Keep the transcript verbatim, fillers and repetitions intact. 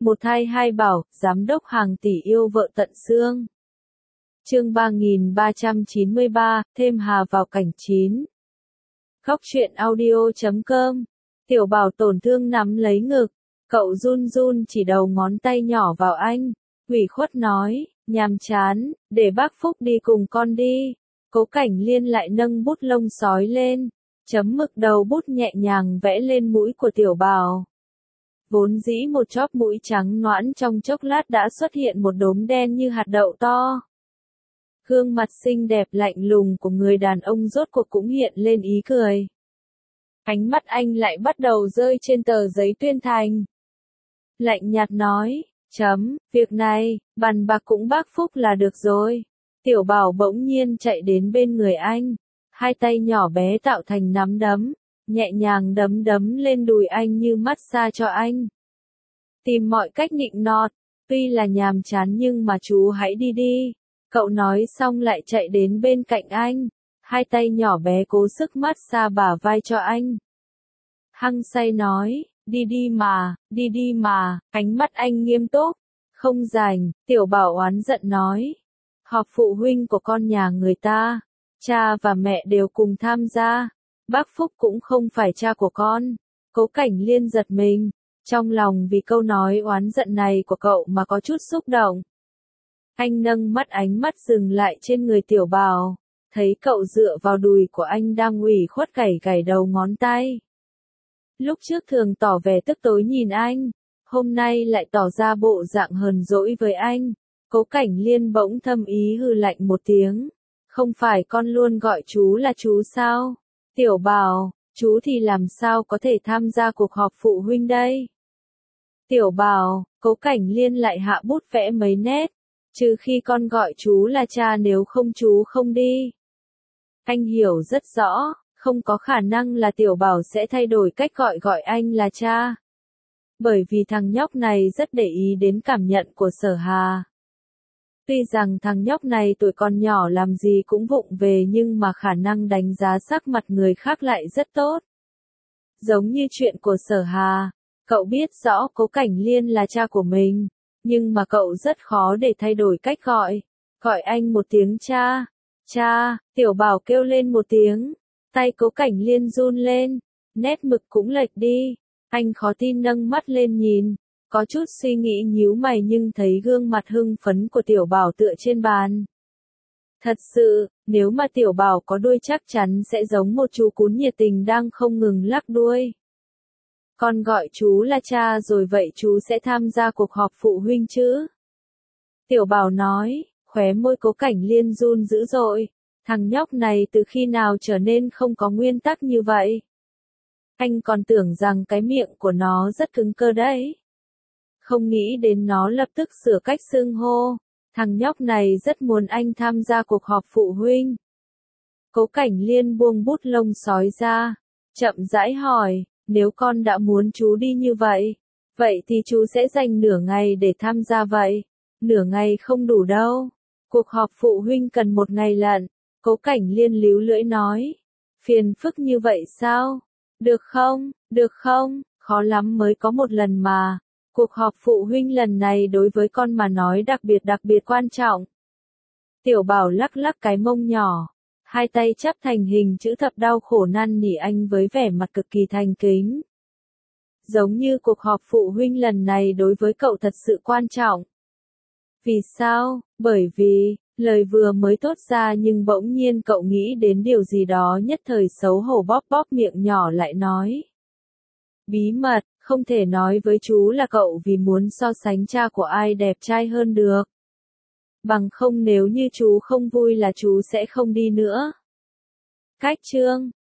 Một thai hai bảo, giám đốc hàng tỷ yêu vợ tận xương. Chương ba nghìn ba trăm chín mươi ba, thêm Hà vào cảnh chín. Góc truyện audio chấm com. Tiểu Bảo tổn thương nắm lấy ngực, cậu run run chỉ đầu ngón tay nhỏ vào anh, ủy khuất nói, nhàm chán, để bác Phúc đi cùng con đi. Cố Cảnh Liên lại nâng bút lông sói lên, chấm mực đầu bút nhẹ nhàng vẽ lên mũi của Tiểu Bảo. Vốn dĩ một chóp mũi trắng nõn trong chốc lát đã xuất hiện một đốm đen như hạt đậu to. Gương mặt xinh đẹp lạnh lùng của người đàn ông rốt cuộc cũng hiện lên ý cười. Ánh mắt anh lại bắt đầu rơi trên tờ giấy tuyên thành. Lạnh nhạt nói, chấm, việc này, bàn bạc cũng bác Phúc là được rồi. Tiểu Bảo bỗng nhiên chạy đến bên người anh, hai tay nhỏ bé tạo thành nắm đấm, nhẹ nhàng đấm đấm lên đùi anh như massage cho anh. Tìm mọi cách nịnh nọt, tuy là nhàm chán nhưng mà chú hãy đi đi. Cậu nói xong lại chạy đến bên cạnh anh, hai tay nhỏ bé cố sức massage bả vai cho anh. Hăng say nói, đi đi mà, đi đi mà, ánh mắt anh nghiêm túc, không rảnh. Tiểu Bảo oán giận nói, họp phụ huynh của con nhà người ta, cha và mẹ đều cùng tham gia, bác Phúc cũng không phải cha của con. Cố Cảnh Liên giật mình, trong lòng vì câu nói oán giận này của cậu mà có chút xúc động. Anh nâng mắt ánh mắt dừng lại trên người Tiểu Bảo, thấy cậu dựa vào đùi của anh đang ủy khuất gảy gảy đầu ngón tay. Lúc trước thường tỏ vẻ tức tối nhìn anh, hôm nay lại tỏ ra bộ dạng hờn dỗi với anh. Cố Cảnh Liên bỗng thâm ý hừ lạnh một tiếng, không phải con luôn gọi chú là chú sao? Tiểu Bảo, chú thì làm sao có thể tham gia cuộc họp phụ huynh đây? Tiểu Bảo, Cố Cảnh Liên lại hạ bút vẽ mấy nét, trừ khi con gọi chú là cha, nếu không chú không đi. Anh hiểu rất rõ, không có khả năng là Tiểu Bảo sẽ thay đổi cách gọi gọi anh là cha. Bởi vì thằng nhóc này rất để ý đến cảm nhận của Sở Hà. Tuy rằng thằng nhóc này tuổi còn nhỏ làm gì cũng vụng về nhưng mà khả năng đánh giá sắc mặt người khác lại rất tốt. Giống như chuyện của Sở Hà, cậu biết rõ Cố Cảnh Liên là cha của mình, nhưng mà cậu rất khó để thay đổi cách gọi. Gọi anh một tiếng cha. Cha, Tiểu Bảo kêu lên một tiếng. Tay Cố Cảnh Liên run lên, nét mực cũng lệch đi. Anh khó tin nâng mắt lên nhìn, có chút suy nghĩ nhíu mày nhưng thấy gương mặt hưng phấn của Tiểu Bảo tựa trên bàn. Thật sự, nếu mà Tiểu Bảo có đuôi chắc chắn sẽ giống một chú cún nhiệt tình đang không ngừng lắc đuôi. Con gọi chú là cha rồi vậy chú sẽ tham gia cuộc họp phụ huynh chứ? Tiểu Bảo nói, khóe môi Cố Cảnh Liên run dữ dội. Thằng nhóc này từ khi nào trở nên không có nguyên tắc như vậy? Anh còn tưởng rằng cái miệng của nó rất cứng cơ đấy. Không nghĩ đến nó lập tức sửa cách xưng hô. Thằng nhóc này rất muốn anh tham gia cuộc họp phụ huynh. Cố Cảnh Liên buông bút lông sói ra, chậm rãi hỏi, nếu con đã muốn chú đi như vậy, vậy thì chú sẽ dành nửa ngày để tham gia vậy. Nửa ngày không đủ đâu. Cuộc họp phụ huynh cần một ngày lận. Cố Cảnh Liên líu lưỡi nói. Phiền phức như vậy sao? Được không? Được không? Khó lắm mới có một lần mà. Cuộc họp phụ huynh lần này đối với con mà nói đặc biệt đặc biệt quan trọng. Tiểu Bảo lắc lắc cái mông nhỏ, hai tay chắp thành hình chữ thập đau khổ năn nỉ anh với vẻ mặt cực kỳ thành kính. Giống như cuộc họp phụ huynh lần này đối với cậu thật sự quan trọng. Vì sao? Bởi vì, lời vừa mới thốt ra nhưng bỗng nhiên cậu nghĩ đến điều gì đó nhất thời xấu hổ bóp bóp miệng nhỏ lại nói. Bí mật, không thể nói với chú là cậu vì muốn so sánh cha của ai đẹp trai hơn được. Bằng không nếu như chú không vui là chú sẽ không đi nữa. Cách chương